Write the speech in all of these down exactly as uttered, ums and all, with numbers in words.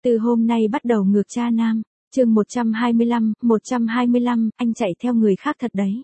Từ hôm nay bắt đầu ngược cha nam, chương một trăm hai mươi lăm, một trăm hai mươi lăm, anh chạy theo người khác thật đấy.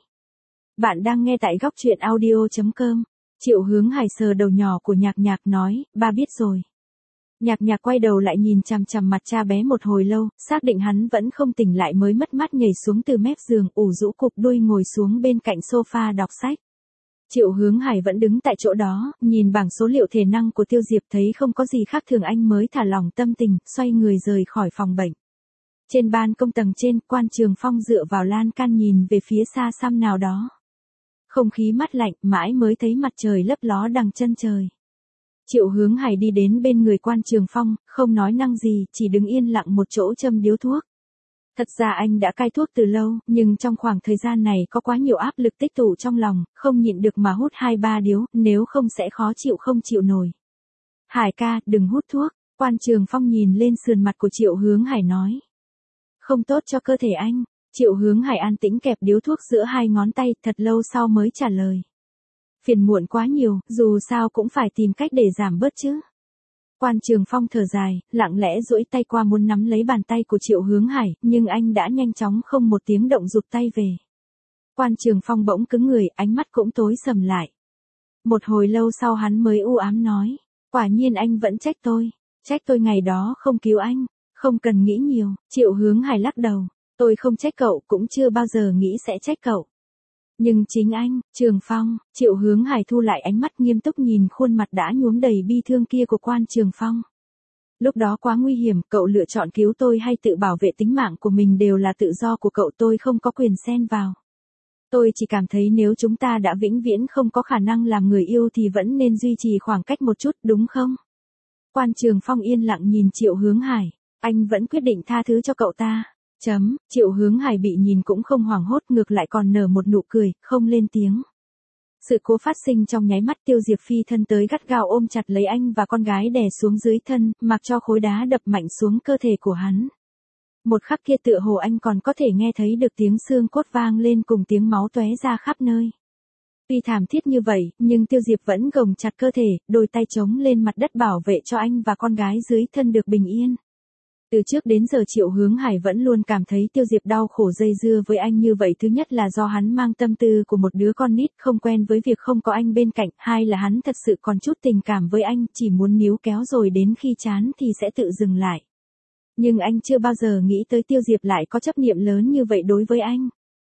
Bạn đang nghe tại góc truyện audio chấm com. Triệu Hướng Hải sờ đầu nhỏ của Nhạc Nhạc nói, ba biết rồi. Nhạc Nhạc quay đầu lại nhìn chằm chằm mặt cha bé một hồi lâu, xác định hắn vẫn không tỉnh lại mới mất mát nhảy xuống từ mép giường, ủ rũ cụp đuôi ngồi xuống bên cạnh sofa đọc sách. Triệu Hướng Hải vẫn đứng tại chỗ đó, nhìn bảng số liệu thể năng của Tiêu Diệp thấy không có gì khác thường anh mới thả lỏng tâm tình, xoay người rời khỏi phòng bệnh. Trên ban công tầng trên, Quan Trường Phong dựa vào lan can nhìn về phía xa xăm nào đó. Không khí mát lạnh, mãi mới thấy mặt trời lấp ló đằng chân trời. Triệu Hướng Hải đi đến bên người Quan Trường Phong, không nói năng gì, chỉ đứng yên lặng một chỗ châm điếu thuốc. Thật ra anh đã cai thuốc từ lâu, nhưng trong khoảng thời gian này có quá nhiều áp lực tích tụ trong lòng, không nhịn được mà hút hai ba điếu, nếu không sẽ khó chịu không chịu nổi. Hải ca, đừng hút thuốc, Quan Trường Phong nhìn lên sườn mặt của Triệu Hướng Hải nói. Không tốt cho cơ thể anh. Triệu Hướng Hải an tĩnh kẹp điếu thuốc giữa hai ngón tay, thật lâu sau mới trả lời. Phiền muộn quá nhiều, dù sao cũng phải tìm cách để giảm bớt chứ. Quan Trường Phong thở dài, lặng lẽ duỗi tay qua muốn nắm lấy bàn tay của Triệu Hướng Hải, nhưng anh đã nhanh chóng không một tiếng động rụt tay về. Quan Trường Phong bỗng cứng người, ánh mắt cũng tối sầm lại. Một hồi lâu sau hắn mới u ám nói, quả nhiên anh vẫn trách tôi, trách tôi ngày đó không cứu anh, không cần nghĩ nhiều. Triệu Hướng Hải lắc đầu, tôi không trách cậu, cũng chưa bao giờ nghĩ sẽ trách cậu. Nhưng chính anh, Trường Phong, Triệu Hướng Hải thu lại ánh mắt nghiêm túc nhìn khuôn mặt đã nhuốm đầy bi thương kia của Quan Trường Phong. Lúc đó quá nguy hiểm, cậu lựa chọn cứu tôi hay tự bảo vệ tính mạng của mình đều là tự do của cậu, tôi không có quyền xen vào. Tôi chỉ cảm thấy nếu chúng ta đã vĩnh viễn không có khả năng làm người yêu thì vẫn nên duy trì khoảng cách một chút, đúng không? Quan Trường Phong yên lặng nhìn Triệu Hướng Hải, anh vẫn quyết định tha thứ cho cậu ta. Chấm, Triệu Hướng Hải bị nhìn cũng không hoảng hốt, ngược lại còn nở một nụ cười, không lên tiếng. Sự cố phát sinh trong nháy mắt, Tiêu Diệp phi thân tới gắt gao ôm chặt lấy anh và con gái đè xuống dưới thân, mặc cho khối đá đập mạnh xuống cơ thể của hắn. Một khắc kia tựa hồ anh còn có thể nghe thấy được tiếng xương cốt vang lên cùng tiếng máu tóe ra khắp nơi. Tuy thảm thiết như vậy, nhưng Tiêu Diệp vẫn gồng chặt cơ thể, đôi tay chống lên mặt đất bảo vệ cho anh và con gái dưới thân được bình yên. Từ trước đến giờ Triệu Hướng Hải vẫn luôn cảm thấy Tiêu Diệp đau khổ dây dưa với anh như vậy, thứ nhất là do hắn mang tâm tư của một đứa con nít không quen với việc không có anh bên cạnh, hai là hắn thật sự còn chút tình cảm với anh, chỉ muốn níu kéo rồi đến khi chán thì sẽ tự dừng lại. Nhưng anh chưa bao giờ nghĩ tới Tiêu Diệp lại có chấp niệm lớn như vậy đối với anh.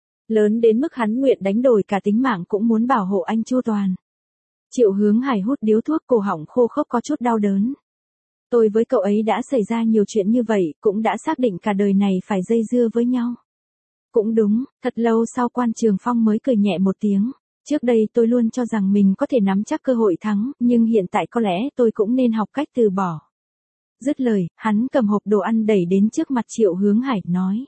Lớn đến mức hắn nguyện đánh đổi cả tính mạng cũng muốn bảo hộ anh chu toàn. Triệu Hướng Hải hút điếu thuốc, cổ họng khô khốc có chút đau đớn. Tôi với cậu ấy đã xảy ra nhiều chuyện như vậy, cũng đã xác định cả đời này phải dây dưa với nhau. Cũng đúng, thật lâu sau Quan Trường Phong mới cười nhẹ một tiếng. Trước đây tôi luôn cho rằng mình có thể nắm chắc cơ hội thắng, nhưng hiện tại có lẽ tôi cũng nên học cách từ bỏ. Dứt lời, hắn cầm hộp đồ ăn đẩy đến trước mặt Triệu Hướng Hải, nói.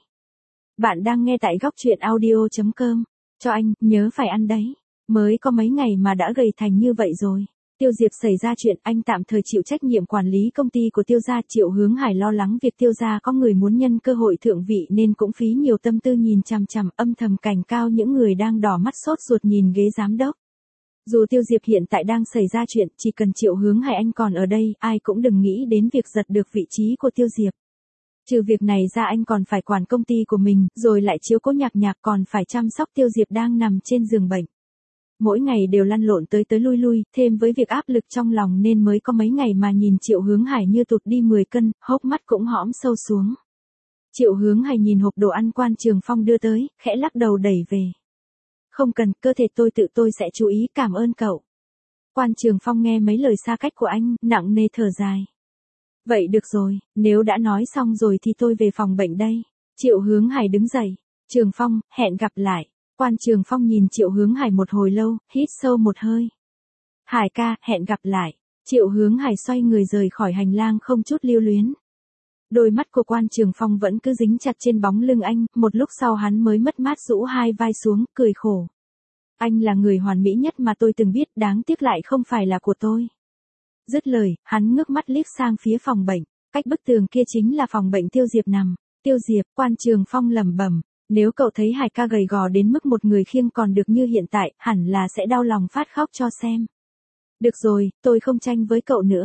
Bạn đang nghe tại góc truyện audio chấm com. Cho anh, nhớ phải ăn đấy. Mới có mấy ngày mà đã gầy thành như vậy rồi. Tiêu Diệp xảy ra chuyện, anh tạm thời chịu trách nhiệm quản lý công ty của Tiêu gia. Triệu Hướng Hải lo lắng việc Tiêu gia có người muốn nhân cơ hội thượng vị nên cũng phí nhiều tâm tư nhìn chằm chằm, âm thầm cảnh cao những người đang đỏ mắt sốt ruột nhìn ghế giám đốc. Dù Tiêu Diệp hiện tại đang xảy ra chuyện, chỉ cần Triệu Hướng Hải anh còn ở đây, ai cũng đừng nghĩ đến việc giật được vị trí của Tiêu Diệp. Trừ việc này ra anh còn phải quản công ty của mình, rồi lại chiếu cố Nhạc Nhạc, còn phải chăm sóc Tiêu Diệp đang nằm trên giường bệnh. Mỗi ngày đều lăn lộn tới tới lui lui, thêm với việc áp lực trong lòng nên mới có mấy ngày mà nhìn Triệu Hướng Hải như tụt đi mười cân, hốc mắt cũng hõm sâu xuống. Triệu Hướng Hải nhìn hộp đồ ăn Quan Trường Phong đưa tới, khẽ lắc đầu đẩy về. Không cần, cơ thể tôi tự tôi sẽ chú ý, cảm ơn cậu. Quan Trường Phong nghe mấy lời xa cách của anh, nặng nề thở dài. Vậy được rồi, nếu đã nói xong rồi thì tôi về phòng bệnh đây. Triệu Hướng Hải đứng dậy. Trường Phong, hẹn gặp lại. Quan Trường Phong nhìn Triệu Hướng Hải một hồi lâu, hít sâu một hơi. Hải ca, hẹn gặp lại. Triệu Hướng Hải xoay người rời khỏi hành lang không chút lưu luyến. Đôi mắt của Quan Trường Phong vẫn cứ dính chặt trên bóng lưng anh, một lúc sau hắn mới mất mát rũ hai vai xuống, cười khổ. Anh là người hoàn mỹ nhất mà tôi từng biết, đáng tiếc lại không phải là của tôi. Dứt lời, hắn ngước mắt liếc sang phía phòng bệnh, cách bức tường kia chính là phòng bệnh Tiêu Diệp nằm. Tiêu Diệp, Quan Trường Phong lẩm bẩm. Nếu cậu thấy Hải ca gầy gò đến mức một người khiêng còn được như hiện tại, hẳn là sẽ đau lòng phát khóc cho xem. Được rồi, tôi không tranh với cậu nữa.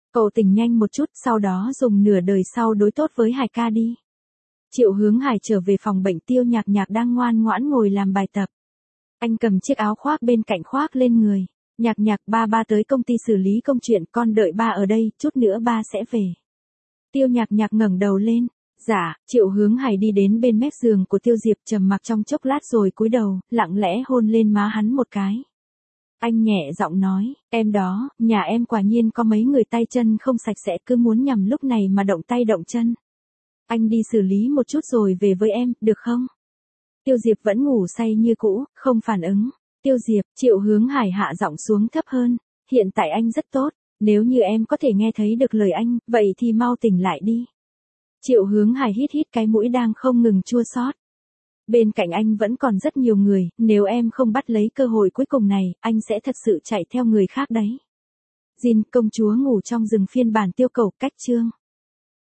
Cậu tỉnh nhanh một chút, sau đó dùng nửa đời sau đối tốt với Hải ca đi. Triệu Hướng Hải trở về phòng bệnh, Tiêu Nhạc Nhạc đang ngoan ngoãn ngồi làm bài tập. Anh cầm chiếc áo khoác bên cạnh khoác lên người. Nhạc Nhạc, ba ba tới công ty xử lý công chuyện, con đợi ba ở đây, chút nữa ba sẽ về. Tiêu Nhạc Nhạc ngẩng đầu lên. Dạ. Triệu Hướng Hải đi đến bên mép giường của Tiêu Diệp, trầm mặc trong chốc lát rồi cúi đầu, lặng lẽ hôn lên má hắn một cái. Anh nhẹ giọng nói, em đó, nhà em quả nhiên có mấy người tay chân không sạch sẽ, cứ muốn nhằm lúc này mà động tay động chân. Anh đi xử lý một chút rồi về với em, được không? Tiêu Diệp vẫn ngủ say như cũ, không phản ứng. Tiêu Diệp, Triệu Hướng Hải hạ giọng xuống thấp hơn, hiện tại anh rất tốt, nếu như em có thể nghe thấy được lời anh, vậy thì mau tỉnh lại đi. Triệu Hướng Hải hít hít cái mũi đang không ngừng chua xót. Bên cạnh anh vẫn còn rất nhiều người, nếu em không bắt lấy cơ hội cuối cùng này, anh sẽ thật sự chạy theo người khác đấy. Jin, công chúa ngủ trong rừng phiên bản tiêu cầu, cách chương.